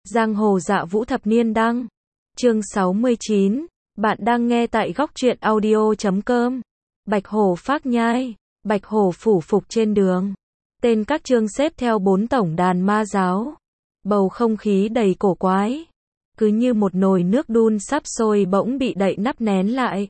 Giang hồ dạ vũ thập niên đăng. Chương 69. Bạn đang nghe tại góc truyện audio.com. Bạch hổ phác nhai. Bạch hổ phủ phục trên đường. Tên các chương xếp theo 4 tổng đàn ma giáo. Bầu không khí đầy cổ quái. Cứ như một nồi nước đun sắp sôi bỗng bị đậy nắp nén lại.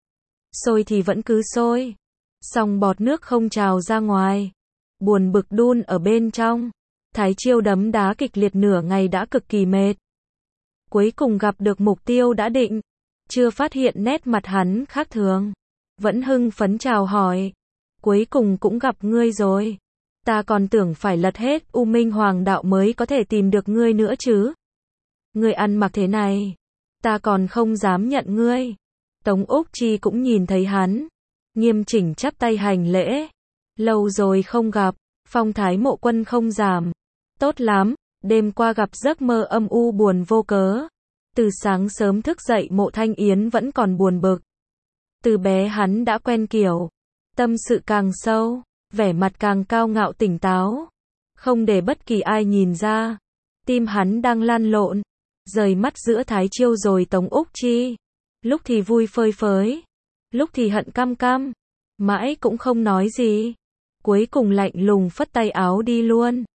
Sôi thì vẫn cứ sôi. Song bọt nước không trào ra ngoài. Buồn bực đun ở bên trong. Thái Chiêu đấm đá kịch liệt nửa ngày đã cực kỳ mệt. Cuối cùng gặp được mục tiêu đã định. Chưa phát hiện nét mặt hắn khác thường. Vẫn hưng phấn chào hỏi. Cuối cùng cũng gặp ngươi rồi. Ta còn tưởng phải lật hết U Minh Hoàng đạo mới có thể tìm được ngươi nữa chứ. Ngươi ăn mặc thế này. Ta còn không dám nhận ngươi. Tống Úc Chi cũng nhìn thấy hắn. Nghiêm chỉnh chắp tay hành lễ. Lâu rồi không gặp. Phong thái Mộ Quân không giảm. Tốt lắm, đêm qua gặp giấc mơ âm u buồn vô cớ. Từ sáng sớm thức dậy Mộ Thanh Yến vẫn còn buồn bực. Từ bé hắn đã quen kiểu. Tâm sự càng sâu, vẻ mặt càng cao ngạo tỉnh táo. Không để bất kỳ ai nhìn ra. Tim hắn đang lăn lộn. Rời mắt giữa Thái Chiêu rồi Tống Úc Chi. Lúc thì vui phơi phới. Lúc thì hận căm căm. Mãi cũng không nói gì. Cuối cùng lạnh lùng phất tay áo đi luôn.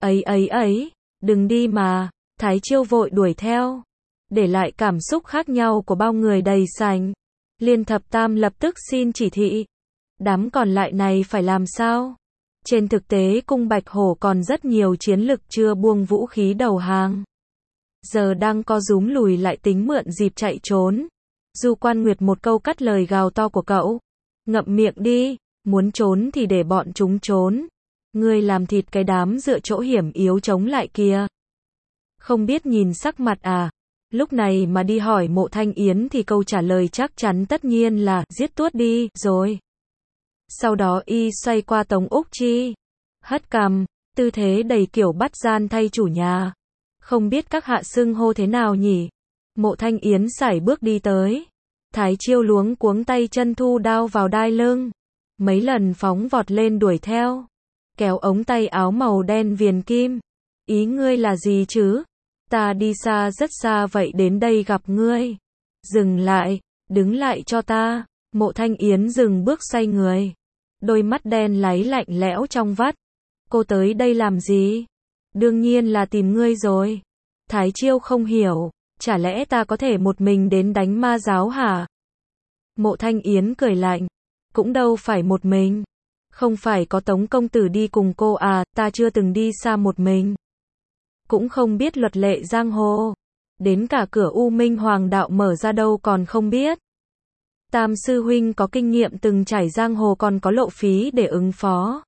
Ấy, đừng đi mà. Thái Chiêu vội đuổi theo. Để lại cảm xúc khác nhau của bao người đầy sảnh. Liên Thập Tam lập tức xin chỉ thị. Đám còn lại này phải làm sao? Trên thực tế cung Bạch Hổ còn rất nhiều chiến lực chưa buông vũ khí đầu hàng. Giờ đang co rúm lùi lại tính mượn dịp chạy trốn. Du Quan Nguyệt một câu cắt lời gào to của cậu. Ngậm miệng đi, muốn trốn thì để bọn chúng trốn. Ngươi làm thịt cái đám dựa chỗ hiểm yếu chống lại kia. Không biết nhìn sắc mặt à? Lúc này mà đi hỏi Mộ Thanh Yến thì câu trả lời chắc chắn tất nhiên là giết tuốt đi rồi. Sau đó y xoay qua Tống Úc Chi. Hất cằm, tư thế đầy kiểu bắt gian thay chủ nhà. Không biết các hạ xưng hô thế nào nhỉ? Mộ Thanh Yến sải bước đi tới. Thái Chiêu luống cuống tay chân thu đao vào đai lưng. Mấy lần phóng vọt lên đuổi theo. Kéo ống tay áo màu đen viền kim. Ý ngươi là gì chứ? Ta đi xa rất xa vậy đến đây gặp ngươi. Dừng lại, đứng lại cho ta. Mộ Thanh Yến dừng bước xoay người. Đôi mắt đen láy lạnh lẽo trong vắt. Cô tới đây làm gì? Đương nhiên là tìm ngươi rồi. Thái Chiêu không hiểu. Chả lẽ ta có thể một mình đến đánh ma giáo hả? Mộ Thanh Yến cười lạnh. Cũng đâu phải một mình. Không phải có Tống công tử đi cùng cô à, ta chưa từng đi xa một mình. Cũng không biết luật lệ giang hồ. Đến cả cửa U Minh Hoàng đạo mở ra đâu còn không biết. Tam sư huynh có kinh nghiệm từng trải giang hồ còn có lộ phí để ứng phó.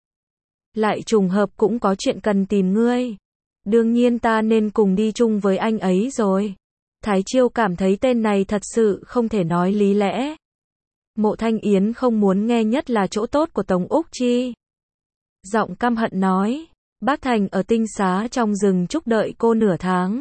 Lại trùng hợp cũng có chuyện cần tìm ngươi. Đương nhiên ta nên cùng đi chung với anh ấy rồi. Thái Chiêu cảm thấy tên này thật sự không thể nói lý lẽ. Mộ Thanh Yến không muốn nghe nhất là chỗ tốt của Tống Úc Chi. Giọng căm hận nói. Bác Thành ở tinh xá trong rừng trúc đợi cô nửa tháng.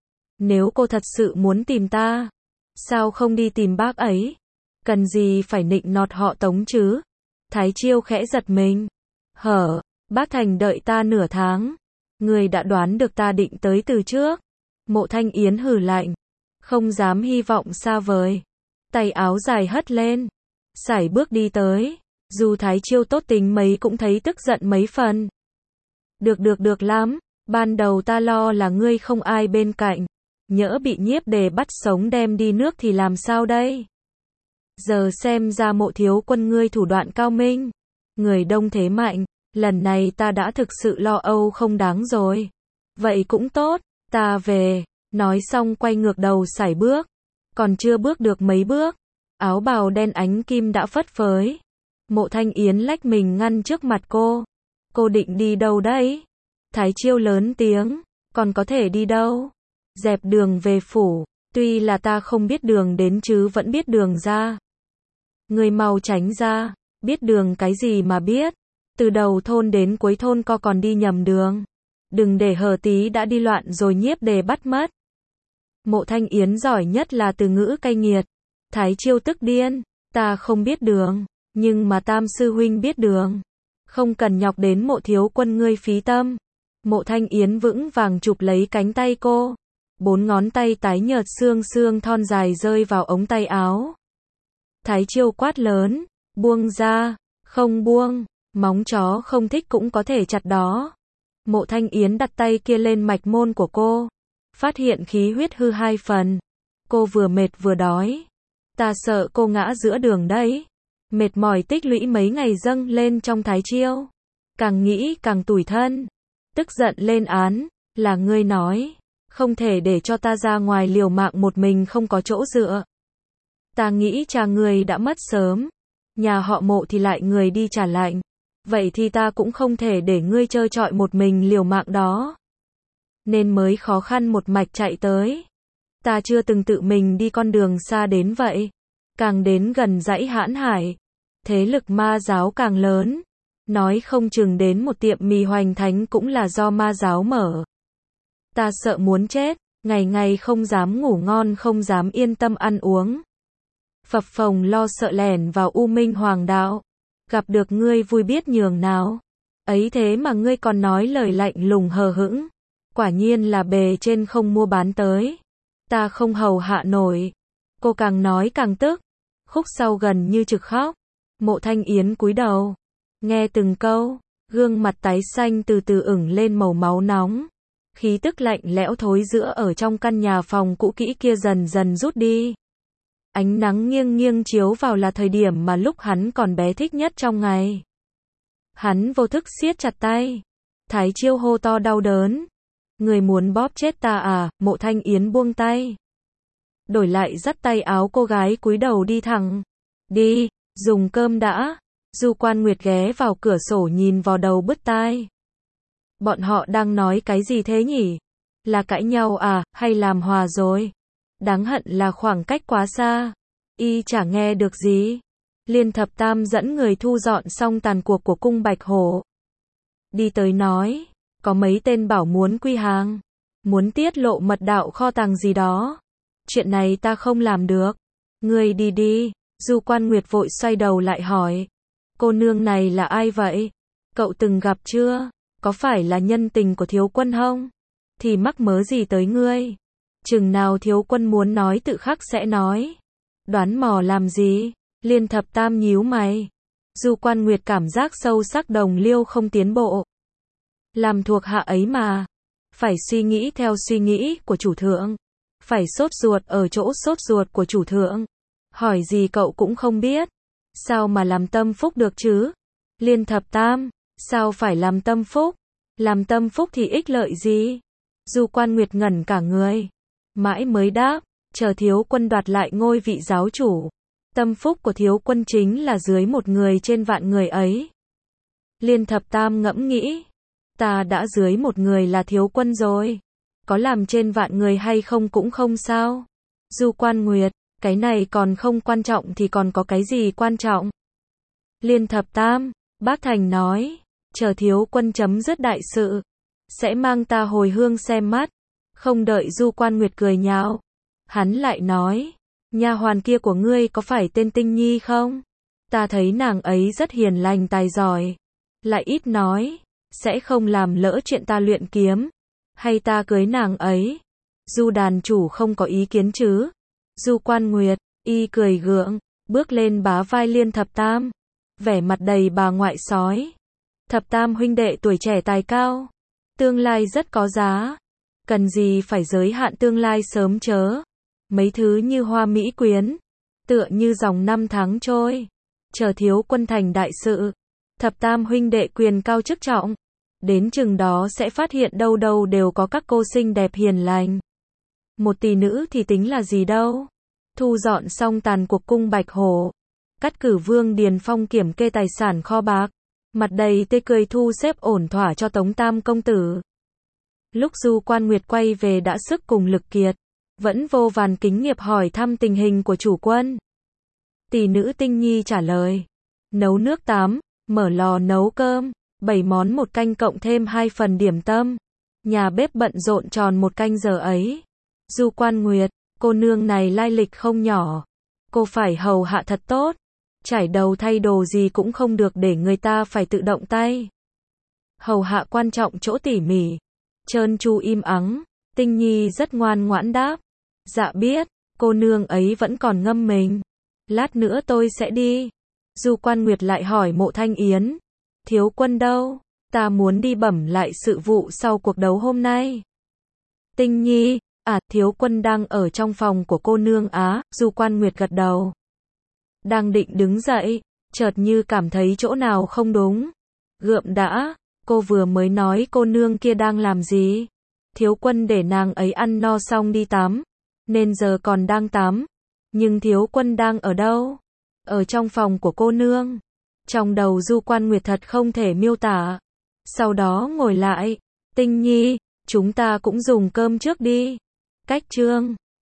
Nếu cô thật sự muốn tìm ta, sao không đi tìm bác ấy? Cần gì phải nịnh nọt họ Tống chứ? Thái Chiêu khẽ giật mình. Hở, bác Thành đợi ta nửa tháng. Người đã đoán được ta định tới từ trước. Mộ Thanh Yến hừ lạnh. Không dám hy vọng xa vời. Tay áo dài hất lên. Sải bước đi tới. Dù Thái Chiêu tốt tính mấy cũng thấy tức giận mấy phần. Được lắm. Ban đầu ta lo là ngươi không ai bên cạnh. Nhỡ bị Nhiếp Đề bắt sống đem đi nước thì làm sao đây? Giờ xem ra Mộ thiếu quân ngươi thủ đoạn cao minh. Người đông thế mạnh. Lần này ta đã thực sự lo âu không đáng rồi. Vậy cũng tốt. Ta về. Nói xong quay ngược đầu sải bước. Còn chưa bước được mấy bước. Áo bào đen ánh kim đã phất phới. Mộ Thanh Yến lách mình ngăn trước mặt cô. Cô định đi đâu đấy? Thái Chiêu lớn tiếng. Còn có thể đi đâu? Dẹp đường về phủ. Tuy là ta không biết đường đến chứ vẫn biết đường ra. Người mau tránh ra. Biết đường cái gì mà biết. Từ đầu thôn đến cuối thôn co còn đi nhầm đường. Đừng để hờ tí đã đi loạn rồi Nhiếp Đề bắt mất. Mộ Thanh Yến giỏi nhất là từ ngữ cay nghiệt. Thái Chiêu tức điên. Ta không biết đường. Nhưng mà Tam sư huynh biết đường. Không cần nhọc đến Mộ thiếu quân ngươi phí tâm. Mộ Thanh Yến vững vàng chụp lấy cánh tay cô. 4 ngón tay tái nhợt xương xương thon dài rơi vào ống tay áo. Thái Chiêu quát lớn, buông ra, không buông, móng chó không thích cũng có thể chặt đó. Mộ Thanh Yến đặt tay kia lên mạch môn của cô, phát hiện khí huyết hư 2 phần. Cô vừa mệt vừa đói. Ta sợ cô ngã giữa đường đấy. Mệt mỏi tích lũy mấy ngày dâng lên trong Thái Chiêu. Càng nghĩ càng tủi thân. Tức giận lên án, là ngươi nói, không thể để cho ta ra ngoài liều mạng một mình không có chỗ dựa. Ta nghĩ cha ngươi đã mất sớm, nhà họ Mộ thì lại người đi trả lạnh. Vậy thì ta cũng không thể để ngươi trơ trọi một mình liều mạng đó. Nên mới khó khăn một mạch chạy tới. Ta chưa từng tự mình đi con đường xa đến vậy. Càng đến gần dãy Hãn Hải, thế lực ma giáo càng lớn. Nói không chừng đến một tiệm mì hoành thánh cũng là do ma giáo mở. Ta sợ muốn chết, ngày ngày không dám ngủ ngon không dám yên tâm ăn uống. Phập phồng lo sợ lẻn vào U Minh Hoàng đạo. Gặp được ngươi vui biết nhường nào. Ấy thế mà ngươi còn nói lời lạnh lùng hờ hững. Quả nhiên là bề trên không mua bán tới. Ta không hầu hạ nổi. Cô càng nói càng tức. Khúc sau gần như trực khóc. Mộ Thanh Yến cúi đầu. Nghe từng câu. Gương mặt tái xanh từ từ ửng lên màu máu nóng. Khí tức lạnh lẽo thối rữa ở trong căn nhà phòng cũ kỹ kia dần dần rút đi. Ánh nắng nghiêng nghiêng chiếu vào là thời điểm mà lúc hắn còn bé thích nhất trong ngày. Hắn vô thức siết chặt tay. Thái Chiêu hô to đau đớn. Người muốn bóp chết ta à? Mộ Thanh Yến buông tay. Đổi lại dắt tay áo cô gái cúi đầu đi thẳng. Đi, dùng cơm đã. Du Quan Nguyệt ghé vào cửa sổ nhìn vào đầu bứt tai. Bọn họ đang nói cái gì thế nhỉ? Là cãi nhau à, hay làm hòa rồi? Đáng hận là khoảng cách quá xa. Y chả nghe được gì. Liên Thập Tam dẫn người thu dọn xong tàn cuộc của cung Bạch Hổ. Đi tới nói, có mấy tên bảo muốn quy hàng. Muốn tiết lộ mật đạo kho tàng gì đó. Chuyện này ta không làm được. Ngươi đi đi. Du Quan Nguyệt vội xoay đầu lại hỏi. Cô nương này là ai vậy? Cậu từng gặp chưa? Có phải là nhân tình của thiếu quân không? Thì mắc mớ gì tới ngươi? Chừng nào thiếu quân muốn nói tự khắc sẽ nói. Đoán mò làm gì? Liên Thập Tam nhíu mày. Du Quan Nguyệt cảm giác sâu sắc đồng liêu không tiến bộ. Làm thuộc hạ ấy mà. Phải suy nghĩ theo suy nghĩ của chủ thượng. Phải sốt ruột ở chỗ sốt ruột của chủ thượng. Hỏi gì cậu cũng không biết. Sao mà làm tâm phúc được chứ? Liên Thập Tam, sao phải làm tâm phúc? Làm tâm phúc thì ích lợi gì? Du Quan Nguyệt ngẩn cả người. Mãi mới đáp, chờ thiếu quân đoạt lại ngôi vị giáo chủ. Tâm phúc của thiếu quân chính là dưới một người trên vạn người ấy. Liên Thập Tam ngẫm nghĩ. Ta đã dưới một người là thiếu quân rồi. Có làm trên vạn người hay không cũng không sao. Du Quan Nguyệt, cái này còn không quan trọng thì còn có cái gì quan trọng? Liên Thập Tam, bác Thành nói, chờ thiếu quân chấm dứt đại sự, sẽ mang ta hồi hương xem mắt. Không đợi Du Quan Nguyệt cười nhạo, hắn lại nói, nha hoàn kia của ngươi có phải tên Tinh Nhi không? Ta thấy nàng ấy rất hiền lành tài giỏi, lại ít nói, sẽ không làm lỡ chuyện ta luyện kiếm, hay ta cưới nàng ấy. Du đàn chủ không có ý kiến chứ? Du Quan Nguyệt, y cười gượng, bước lên bá vai Liên Thập Tam, vẻ mặt đầy bà ngoại sói. Thập Tam huynh đệ tuổi trẻ tài cao, tương lai rất có giá, cần gì phải giới hạn tương lai sớm chớ. Mấy thứ như hoa mỹ quyến, tựa như dòng năm tháng trôi, chờ thiếu quân thành đại sự. Thập Tam huynh đệ quyền cao chức trọng, đến chừng đó sẽ phát hiện đâu đâu đều có các cô xinh đẹp hiền lành. Một tỷ nữ thì tính là gì đâu. Thu dọn xong tàn cuộc cung Bạch Hổ, cắt cử Vương Điền Phong kiểm kê tài sản kho bạc, mặt đầy tươi cười thu xếp ổn thỏa cho Tống Tam công tử. Lúc Du Quan Nguyệt quay về đã sức cùng lực kiệt, vẫn vô vàn kính nghiệp hỏi thăm tình hình của chủ quân. Tỷ nữ Tinh Nhi trả lời, nấu nước tắm, mở lò nấu cơm, 7 món một canh cộng thêm 2 phần điểm tâm. Nhà bếp bận rộn tròn một canh giờ ấy. Du Quan Nguyệt, cô nương này lai lịch không nhỏ. Cô phải hầu hạ thật tốt. Chải đầu thay đồ gì cũng không được để người ta phải tự động tay. Hầu hạ quan trọng chỗ tỉ mỉ. Trơn tru im ắng, Tinh Nhi rất ngoan ngoãn đáp. Dạ biết, cô nương ấy vẫn còn ngâm mình. Lát nữa tôi sẽ đi. Du Quan Nguyệt lại hỏi Mộ Thanh Yến. Thiếu quân đâu? Ta muốn đi bẩm lại sự vụ sau cuộc đấu hôm nay. Tinh Nhi, thiếu quân đang ở trong phòng của cô nương á, Du Quan Nguyệt gật đầu. Đang định đứng dậy, chợt như cảm thấy chỗ nào không đúng. Gượm đã, cô vừa mới nói cô nương kia đang làm gì? Thiếu quân để nàng ấy ăn no xong đi tắm, nên giờ còn đang tắm. Nhưng thiếu quân đang ở đâu? Ở trong phòng của cô nương. Trong đầu Du Quan Nguyệt thật không thể miêu tả. Sau đó ngồi lại. Tinh Nhi, chúng ta cũng dùng cơm trước đi. Cách chương